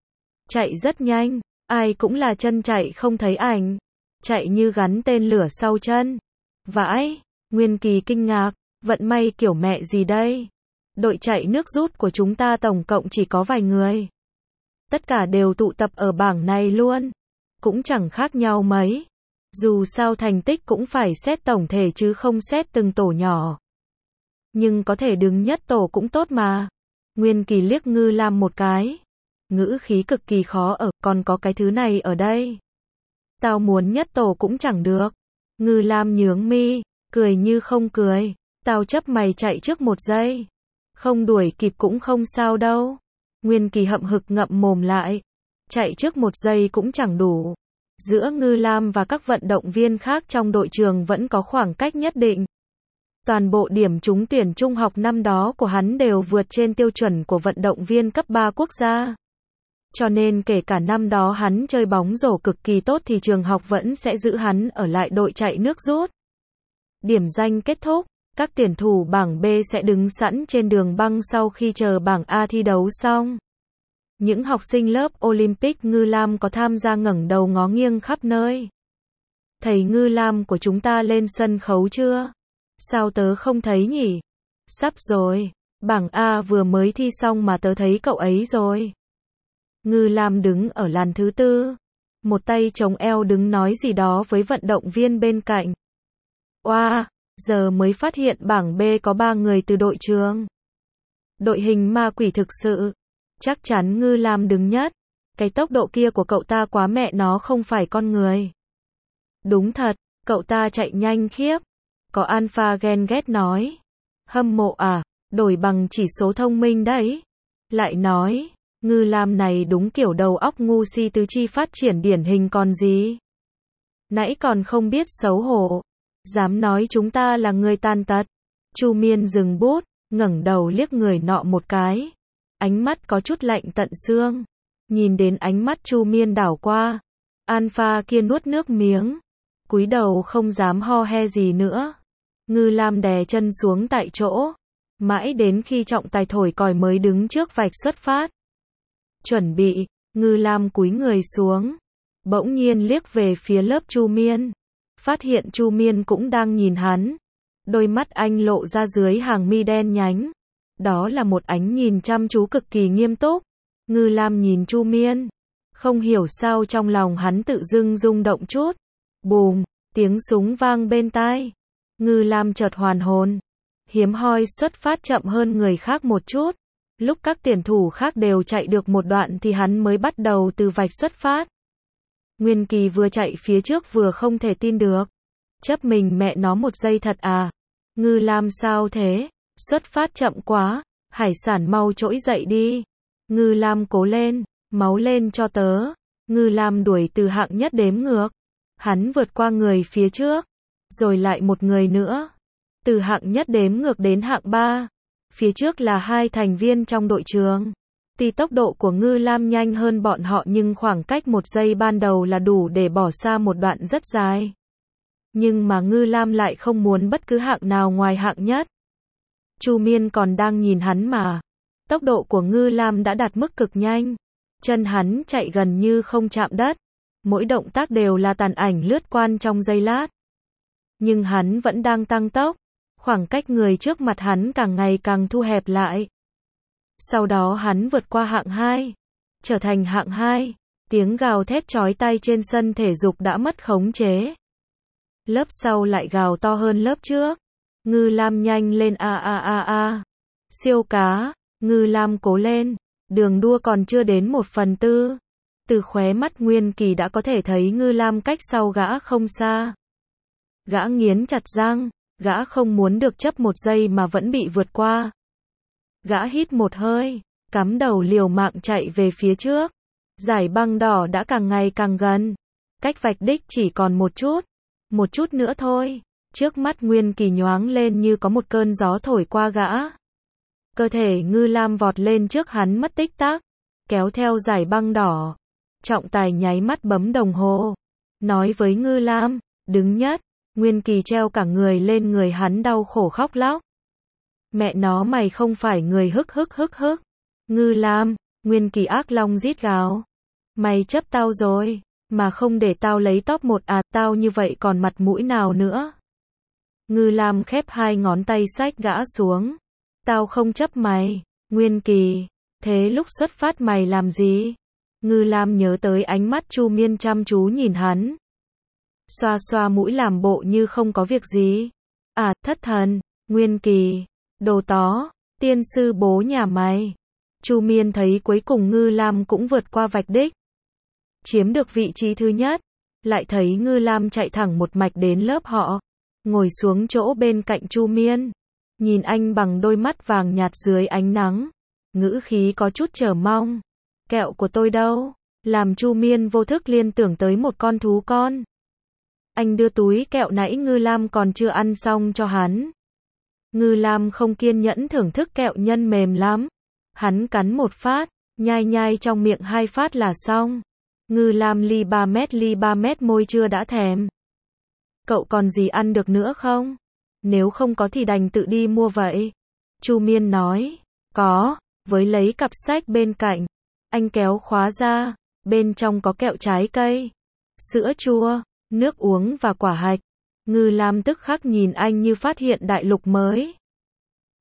Chạy rất nhanh, ai cũng là chân chạy không thấy ảnh. Chạy như gắn tên lửa sau chân. Vãi, Nguyên Kỳ kinh ngạc, vận may kiểu mẹ gì đây? Đội chạy nước rút của chúng ta tổng cộng chỉ có vài người. Tất cả đều tụ tập ở bảng này luôn. Cũng chẳng khác nhau mấy. Dù sao thành tích cũng phải xét tổng thể chứ không xét từng tổ nhỏ. Nhưng có thể đứng nhất tổ cũng tốt mà. Nguyên Kỳ liếc Ngư Lam một cái. Ngữ khí cực kỳ khó ở, còn có cái thứ này ở đây. Tao muốn nhất tổ cũng chẳng được. Ngư Lam nhướng mi, cười như không cười. Tao chấp mày chạy trước 1 giây. Không đuổi kịp cũng không sao đâu. Nguyên Kỳ hậm hực ngậm mồm lại. Chạy trước 1 giây cũng chẳng đủ. Giữa Ngư Lam và các vận động viên khác trong đội trường vẫn có khoảng cách nhất định. Toàn bộ điểm trúng tuyển trung học năm đó của hắn đều vượt trên tiêu chuẩn của vận động viên cấp 3 quốc gia. Cho nên kể cả năm đó hắn chơi bóng rổ cực kỳ tốt thì trường học vẫn sẽ giữ hắn ở lại đội chạy nước rút. Điểm danh kết thúc, các tuyển thủ bảng B sẽ đứng sẵn trên đường băng sau khi chờ bảng A thi đấu xong. Những học sinh lớp Olympic Ngư Lam có tham gia ngẩng đầu ngó nghiêng khắp nơi. Thầy Ngư Lam của chúng ta lên sân khấu chưa? Sao tớ không thấy nhỉ? Sắp rồi, bảng A vừa mới thi xong mà tớ thấy cậu ấy rồi. Ngư Lam đứng ở làn thứ 4, một tay chống eo đứng nói gì đó với vận động viên bên cạnh. Oa, giờ mới phát hiện bảng B có 3 người từ đội trường. Đội hình ma quỷ thực sự. Chắc chắn Ngư Lam đứng nhất. Cái tốc độ kia của cậu ta quá mẹ nó không phải con người. Đúng thật, cậu ta chạy nhanh khiếp. Có Alpha ghen ghét nói. Hâm mộ à, đổi bằng chỉ số thông minh đấy. Lại nói, Ngư Lam này đúng kiểu đầu óc ngu si tứ chi phát triển điển hình còn gì. Nãy còn không biết xấu hổ. Dám nói chúng ta là người tàn tật. Chu Miên dừng bút, ngẩng đầu liếc người nọ một cái. Ánh mắt có chút lạnh tận xương. Nhìn đến ánh mắt Chu Miên đảo qua. Alpha kia nuốt nước miếng. Cúi đầu không dám ho he gì nữa. Ngư Lam đè chân xuống tại chỗ. Mãi đến khi trọng tài thổi còi mới đứng trước vạch xuất phát. Chuẩn bị, Ngư Lam cúi người xuống. Bỗng nhiên liếc về phía lớp Chu Miên. Phát hiện Chu Miên cũng đang nhìn hắn. Đôi mắt anh lộ ra dưới hàng mi đen nhánh. Đó là một ánh nhìn chăm chú cực kỳ nghiêm túc. Ngư Lam nhìn Chu Miên. Không hiểu sao trong lòng hắn tự dưng rung động chút. Bùm, tiếng súng vang bên tai. Ngư Lam chợt hoàn hồn. Hiếm hoi xuất phát chậm hơn người khác một chút. Lúc các tuyển thủ khác đều chạy được một đoạn thì hắn mới bắt đầu từ vạch xuất phát. Nguyên Kỳ vừa chạy phía trước vừa không thể tin được. Chấp mình mẹ nó một giây thật à? Ngư Lam sao thế? Xuất phát chậm quá, hải sản mau trỗi dậy đi. Ngư Lam cố lên, máu lên cho tớ. Ngư Lam đuổi từ hạng nhất đếm ngược. Hắn vượt qua người phía trước, rồi lại một người nữa. Từ hạng nhất đếm ngược đến hạng 3. Phía trước là 2 thành viên trong đội trường. Tuy tốc độ của Ngư Lam nhanh hơn bọn họ nhưng khoảng cách 1 giây ban đầu là đủ để bỏ xa một đoạn rất dài. Nhưng mà Ngư Lam lại không muốn bất cứ hạng nào ngoài hạng nhất. Chu Miên còn đang nhìn hắn mà. Tốc độ của Ngư Lam đã đạt mức cực nhanh. Chân hắn chạy gần như không chạm đất. Mỗi động tác đều là tàn ảnh lướt qua trong giây lát. Nhưng hắn vẫn đang tăng tốc. Khoảng cách người trước mặt hắn càng ngày càng thu hẹp lại. Sau đó hắn vượt qua hạng 2. Trở thành hạng 2. Tiếng gào thét chói tai trên sân thể dục đã mất khống chế. Lớp sau lại gào to hơn lớp trước. Ngư Lam nhanh lên a a a a. Siêu cá, Ngư Lam cố lên. Đường đua còn chưa đến 1/4. Từ khóe mắt Nguyên Kỳ đã có thể thấy Ngư Lam cách sau gã không xa. Gã nghiến chặt răng, gã không muốn được chấp 1 giây mà vẫn bị vượt qua. Gã hít một hơi, cắm đầu liều mạng chạy về phía trước. Giải băng đỏ đã càng ngày càng gần. Cách vạch đích chỉ còn một chút nữa thôi. Trước mắt Nguyên Kỳ nhoáng lên như có một cơn gió thổi qua gã. Cơ thể Ngư Lam vọt lên trước hắn mất tích tắc, kéo theo giải băng đỏ. Trọng tài nháy mắt bấm đồng hồ, nói với Ngư Lam, đứng nhất. Nguyên Kỳ treo cả người lên người hắn đau khổ khóc lóc. Mẹ nó mày không phải người hức hức hức hức. Ngư Lam, Nguyên Kỳ ác long rít gào. Mày chấp tao rồi, mà không để tao lấy top 1 à, tao như vậy còn mặt mũi nào nữa. Ngư Lam khép 2 ngón tay xách gã xuống. Tao không chấp mày. Nguyên Kỳ, thế lúc xuất phát mày làm gì? Ngư Lam nhớ tới ánh mắt Chu Miên chăm chú nhìn hắn. Xoa xoa mũi làm bộ như không có việc gì. À, thất thần, Nguyên Kỳ, đồ tó, tiên sư bố nhà mày. Chu Miên thấy cuối cùng Ngư Lam cũng vượt qua vạch đích. Chiếm được vị trí thứ nhất. Lại thấy Ngư Lam chạy thẳng một mạch đến lớp họ. Ngồi xuống chỗ bên cạnh Chu Miên. Nhìn anh bằng đôi mắt vàng nhạt dưới ánh nắng. Ngữ khí có chút chờ mong. Kẹo của tôi đâu? Làm Chu Miên vô thức liên tưởng tới một con thú con. Anh đưa túi kẹo nãy Ngư Lam còn chưa ăn xong cho hắn. Ngư Lam không kiên nhẫn thưởng thức kẹo nhân mềm lắm. Hắn cắn một phát, nhai nhai trong miệng 2 phát là xong. Ngư Lam ly 3 mét môi chưa đã thèm. Cậu còn gì ăn được nữa không? Nếu không có thì đành tự đi mua vậy. Chu Miên nói. Có, với lấy cặp sách bên cạnh. Anh kéo khóa ra, bên trong có kẹo trái cây, sữa chua, nước uống và quả hạch. Ngư Lam tức khắc nhìn anh như phát hiện đại lục mới.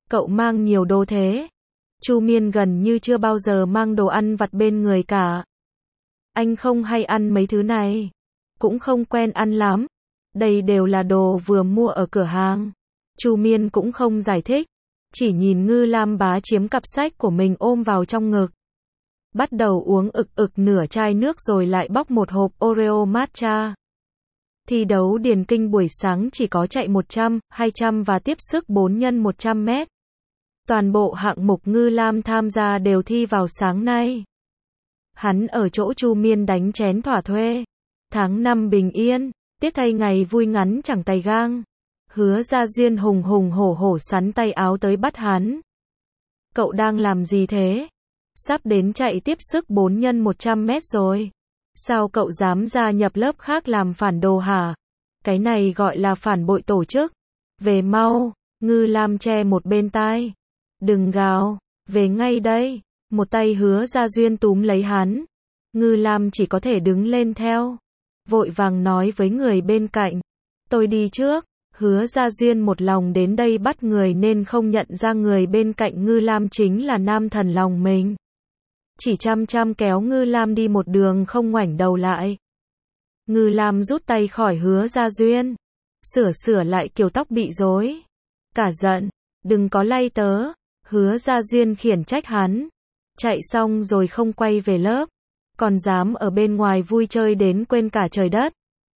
Cậu mang nhiều đồ thế. Chu Miên gần như chưa bao giờ mang đồ ăn vặt bên người cả. Anh không hay ăn mấy thứ này. Cũng không quen ăn lắm. Đây đều là đồ vừa mua ở cửa hàng. Chu Miên cũng không giải thích. Chỉ nhìn Ngư Lam bá chiếm cặp sách của mình ôm vào trong ngực. Bắt đầu uống ực ực nửa chai nước rồi lại bóc một hộp Oreo matcha. Thi đấu điền kinh buổi sáng chỉ có chạy 100, 200 và tiếp sức 4 x 100 mét. Toàn bộ hạng mục Ngư Lam tham gia đều thi vào sáng nay. Hắn ở chỗ Chu Miên đánh chén thỏa thuê. Tháng 5 bình yên, tiếc thay ngày vui ngắn chẳng tay gang. Hứa Gia Duyên hùng hùng hổ hổ sắn tay áo tới bắt hắn. Cậu đang làm gì thế? Sắp đến chạy tiếp sức 4 x 100 mét rồi. Sao cậu dám gia nhập lớp khác làm phản đồ hả? Cái này gọi là phản bội tổ chức. Về mau, Ngư Lam che một bên tai. Đừng gào, về ngay đây. Một tay Hứa Gia Duyên túm lấy hắn. Ngư Lam chỉ có thể đứng lên theo. Vội vàng nói với người bên cạnh. Tôi đi trước. Hứa Gia Duyên một lòng đến đây bắt người nên không nhận ra người bên cạnh Ngư Lam chính là nam thần lòng mình. Chỉ chăm chăm kéo Ngư Lam đi một đường không ngoảnh đầu lại. Ngư Lam rút tay khỏi Hứa Gia Duyên. Sửa lại kiểu tóc bị rối. Cả giận. Đừng có lay tớ. Hứa Gia Duyên khiển trách hắn. Chạy xong rồi không quay về lớp. Còn dám ở bên ngoài vui chơi đến quên cả trời đất.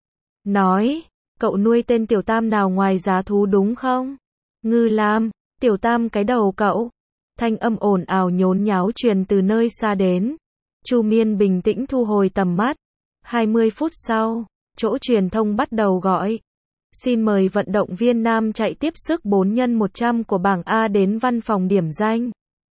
Nói. Cậu nuôi tên Tiểu Tam nào ngoài giá thú đúng không? Ngư Lam. Tiểu Tam cái đầu cậu. Thanh âm ồn ào nhốn nháo truyền từ nơi xa đến. Chu Miên bình tĩnh thu hồi tầm mắt. 20 phút sau, chỗ truyền thông bắt đầu gọi. Xin mời vận động viên nam chạy tiếp sức 4 x 100 của bảng A đến văn phòng điểm danh.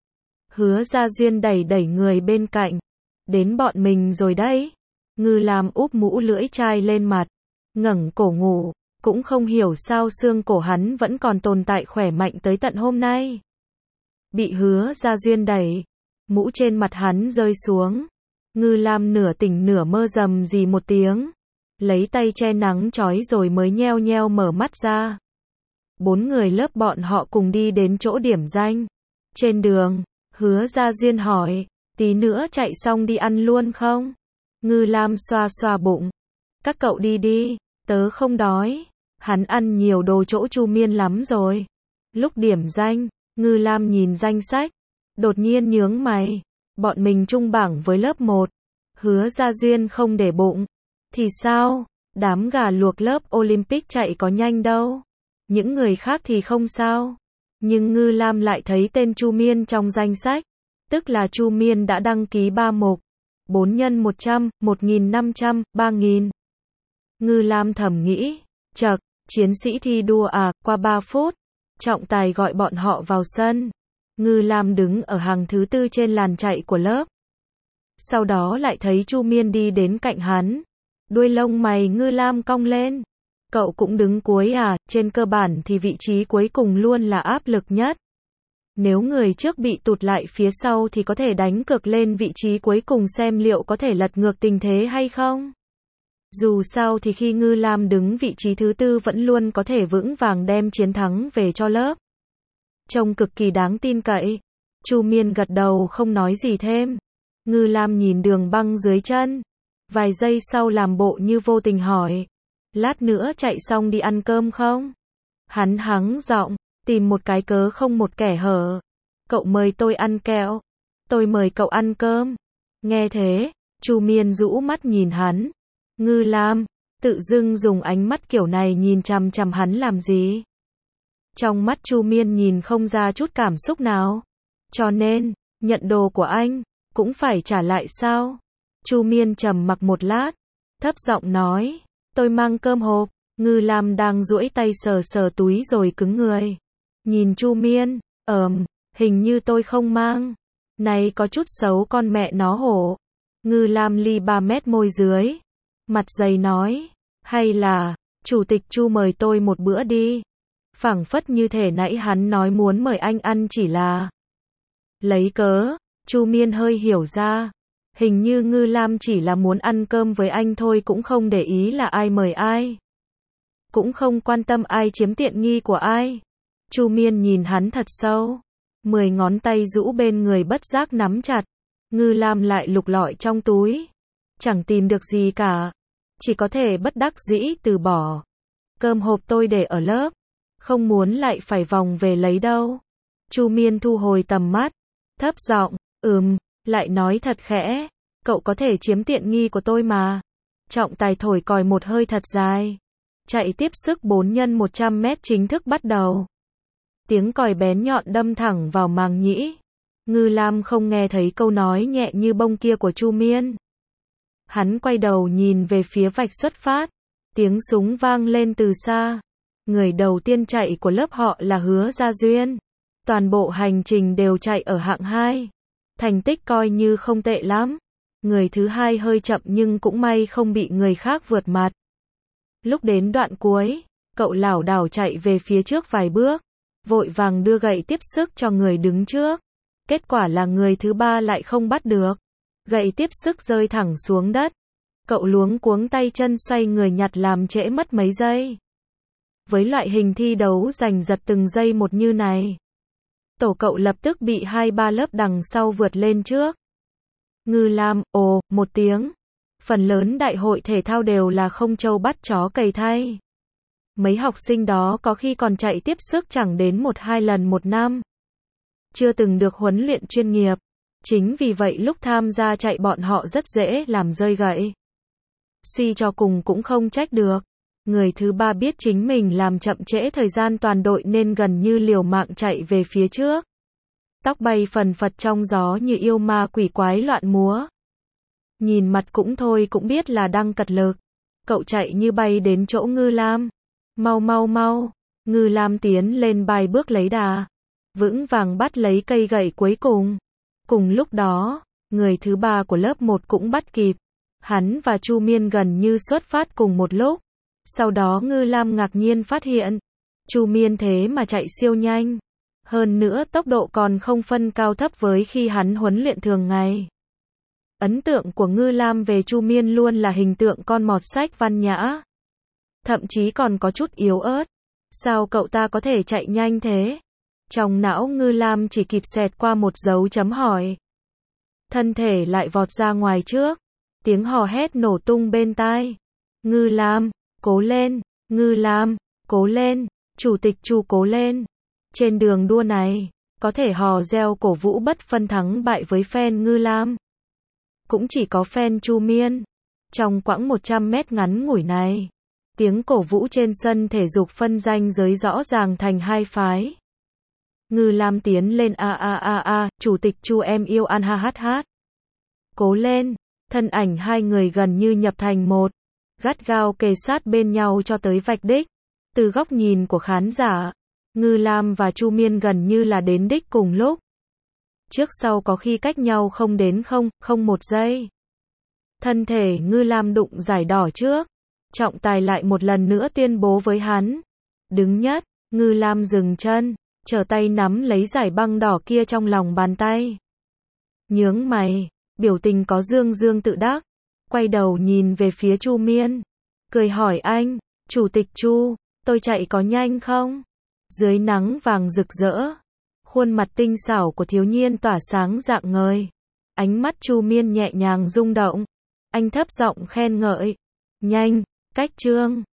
Hứa Gia Duyên đẩy người bên cạnh. Đến bọn mình rồi đấy. Ngư Lam úp mũ lưỡi chai lên mặt. Ngẩng cổ ngủ. Cũng không hiểu sao xương cổ hắn vẫn còn tồn tại khỏe mạnh tới tận hôm nay. Bị Hứa Gia Duyên đẩy. Mũ trên mặt hắn rơi xuống. Ngư Lam nửa tỉnh nửa mơ rầm rì một tiếng. Lấy tay che nắng chói rồi mới nheo nheo mở mắt ra. 4 người lớp bọn họ cùng đi đến chỗ điểm danh. Trên đường, Hứa Gia Duyên hỏi, tí nữa chạy xong đi ăn luôn không? Ngư Lam xoa xoa bụng. Các cậu đi đi, tớ không đói. Hắn ăn nhiều đồ chỗ Chu Miên lắm rồi. Lúc điểm danh, Ngư Lam nhìn danh sách. Đột nhiên nhướng mày. Bọn mình chung bảng với lớp 1. Hứa Gia Duyên không để bụng. Thì sao? Đám gà luộc lớp Olympic chạy có nhanh đâu. Những người khác thì không sao. Nhưng Ngư Lam lại thấy tên Chu Miên trong danh sách. Tức là Chu Miên đã đăng ký 3 mục. 4 x 100, 1.500, 3.000. Ngư Lam thầm nghĩ. Chậc, chiến sĩ thi đua à, qua 3 phút. Trọng tài gọi bọn họ vào sân. Ngư Lam đứng ở hàng thứ 4 trên làn chạy của lớp. Sau đó lại thấy Chu Miên đi đến cạnh hắn. Đuôi lông mày Ngư Lam cong lên. Cậu cũng đứng cuối à, trên cơ bản thì vị trí cuối cùng luôn là áp lực nhất. Nếu người trước bị tụt lại phía sau thì có thể đánh cược lên vị trí cuối cùng xem liệu có thể lật ngược tình thế hay không. Dù sao thì khi Ngư Lam đứng vị trí thứ 4 vẫn luôn có thể vững vàng đem chiến thắng về cho lớp. Trông cực kỳ đáng tin cậy. Chu Miên gật đầu không nói gì thêm. Ngư Lam nhìn đường băng dưới chân. Vài giây sau làm bộ như vô tình hỏi. Lát nữa chạy xong đi ăn cơm không? Hắn hắng giọng, tìm một cái cớ không một kẻ hở. Cậu mời tôi ăn kẹo. Tôi mời cậu ăn cơm. Nghe thế, Chu Miên rũ mắt nhìn hắn. Ngư Lam, tự dưng dùng ánh mắt kiểu này nhìn chằm chằm hắn làm gì? Trong mắt Chu Miên nhìn không ra chút cảm xúc nào. Cho nên, nhận đồ của anh, cũng phải trả lại sao? Chu Miên trầm mặc một lát, thấp giọng nói, tôi mang cơm hộp. Ngư Lam đang duỗi tay sờ sờ túi rồi cứng người. Nhìn Chu Miên, hình như tôi không mang. Này có chút xấu con mẹ nó hổ. Ngư Lam ly 3 mét môi dưới. Mặt dày nói, hay là, Chủ tịch Chu mời tôi một bữa đi. Phảng phất như thể nãy hắn nói muốn mời anh ăn chỉ là lấy cớ. Chu Miên hơi hiểu ra. Hình như Ngư Lam chỉ là muốn ăn cơm với anh thôi, cũng không để ý là ai mời ai. Cũng không quan tâm ai chiếm tiện nghi của ai. Chu Miên nhìn hắn thật sâu. 10 ngón tay rũ bên người bất giác nắm chặt. Ngư Lam lại lục lọi trong túi. Chẳng tìm được gì cả. Chỉ có thể bất đắc dĩ từ bỏ. Cơm hộp tôi để ở lớp. Không muốn lại phải vòng về lấy đâu. Chu Miên thu hồi tầm mắt. Thấp giọng, lại nói thật khẽ. Cậu có thể chiếm tiện nghi của tôi mà. Trọng tài thổi còi một hơi thật dài. Chạy tiếp sức 4 x 100 mét chính thức bắt đầu. Tiếng còi bén nhọn đâm thẳng vào màng nhĩ. Ngư Lam không nghe thấy câu nói nhẹ như bông kia của Chu Miên. Hắn quay đầu nhìn về phía vạch xuất phát. Tiếng súng vang lên từ xa. Người đầu tiên chạy của lớp họ là Hứa Gia Duyên. Toàn bộ hành trình đều chạy ở hạng 2. Thành tích coi như không tệ lắm. Người thứ hai hơi chậm nhưng cũng may không bị người khác vượt mặt. Lúc đến đoạn cuối, cậu lảo đảo chạy về phía trước vài bước, vội vàng đưa gậy tiếp sức cho người đứng trước. Kết quả là người thứ ba lại không bắt được. Gậy tiếp sức rơi thẳng xuống đất. Cậu luống cuống tay chân xoay người nhặt làm trễ mất mấy giây. Với loại hình thi đấu giành giật từng giây một như này, tổ cậu lập tức bị 2-3 lớp đằng sau vượt lên trước. Ngư Lam, ồ, một tiếng. Phần lớn đại hội thể thao đều là không trâu bắt chó cày thay. Mấy học sinh đó có khi còn chạy tiếp sức chẳng đến 1-2 lần một năm. Chưa từng được huấn luyện chuyên nghiệp. Chính vì vậy lúc tham gia chạy bọn họ rất dễ làm rơi gậy. Suy cho cùng cũng không trách được. Người thứ ba biết chính mình làm chậm trễ thời gian toàn đội nên gần như liều mạng chạy về phía trước. Tóc bay phần phật trong gió như yêu ma quỷ quái loạn múa. Nhìn mặt cũng thôi cũng biết là đang cật lực. Cậu chạy như bay đến chỗ Ngư Lam. Mau mau mau. Ngư Lam tiến lên 3 bước lấy đà. Vững vàng bắt lấy cây gậy cuối cùng. Cùng lúc đó, người thứ ba của lớp 1 cũng bắt kịp. Hắn và Chu Miên gần như xuất phát cùng một lúc. Sau đó Ngư Lam ngạc nhiên phát hiện. Chu Miên thế mà chạy siêu nhanh. Hơn nữa tốc độ còn không phân cao thấp với khi hắn huấn luyện thường ngày. Ấn tượng của Ngư Lam về Chu Miên luôn là hình tượng con mọt sách văn nhã. Thậm chí còn có chút yếu ớt. Sao cậu ta có thể chạy nhanh thế? Trong não Ngư Lam chỉ kịp xẹt qua một dấu chấm hỏi. Thân thể lại vọt ra ngoài trước. Tiếng hò hét nổ tung bên tai. Ngư Lam, cố lên. Ngư Lam, cố lên. Chủ tịch Chu cố lên. Trên đường đua này, có thể hò reo cổ vũ bất phân thắng bại với fan Ngư Lam. Cũng chỉ có fan Chu Miên. Trong quãng 100 mét ngắn ngủi này, tiếng cổ vũ trên sân thể dục phân ranh giới rõ ràng thành hai phái. Ngư Lam tiến lên Chủ tịch Chu em yêu ăn ha hát hát. Cố lên, thân ảnh hai người gần như nhập thành một, gắt gao kề sát bên nhau cho tới vạch đích. Từ góc nhìn của khán giả, Ngư Lam và Chu Miên gần như là đến đích cùng lúc. Trước sau có khi cách nhau không đến 0,1 giây. Thân thể Ngư Lam đụng giải đỏ trước. Trọng tài lại một lần nữa tuyên bố với hắn. Đứng nhất, Ngư Lam dừng chân, trở tay nắm lấy giải băng đỏ kia trong lòng bàn tay. Nhướng mày, biểu tình có dương tự đắc. Quay đầu nhìn về phía Chu Miên. Cười hỏi anh, Chủ tịch Chu, tôi chạy có nhanh không? Dưới nắng vàng rực rỡ, khuôn mặt tinh xảo của thiếu niên tỏa sáng rạng ngời. Ánh mắt Chu Miên nhẹ nhàng rung động. Anh thấp giọng khen ngợi. Nhanh, cách trương.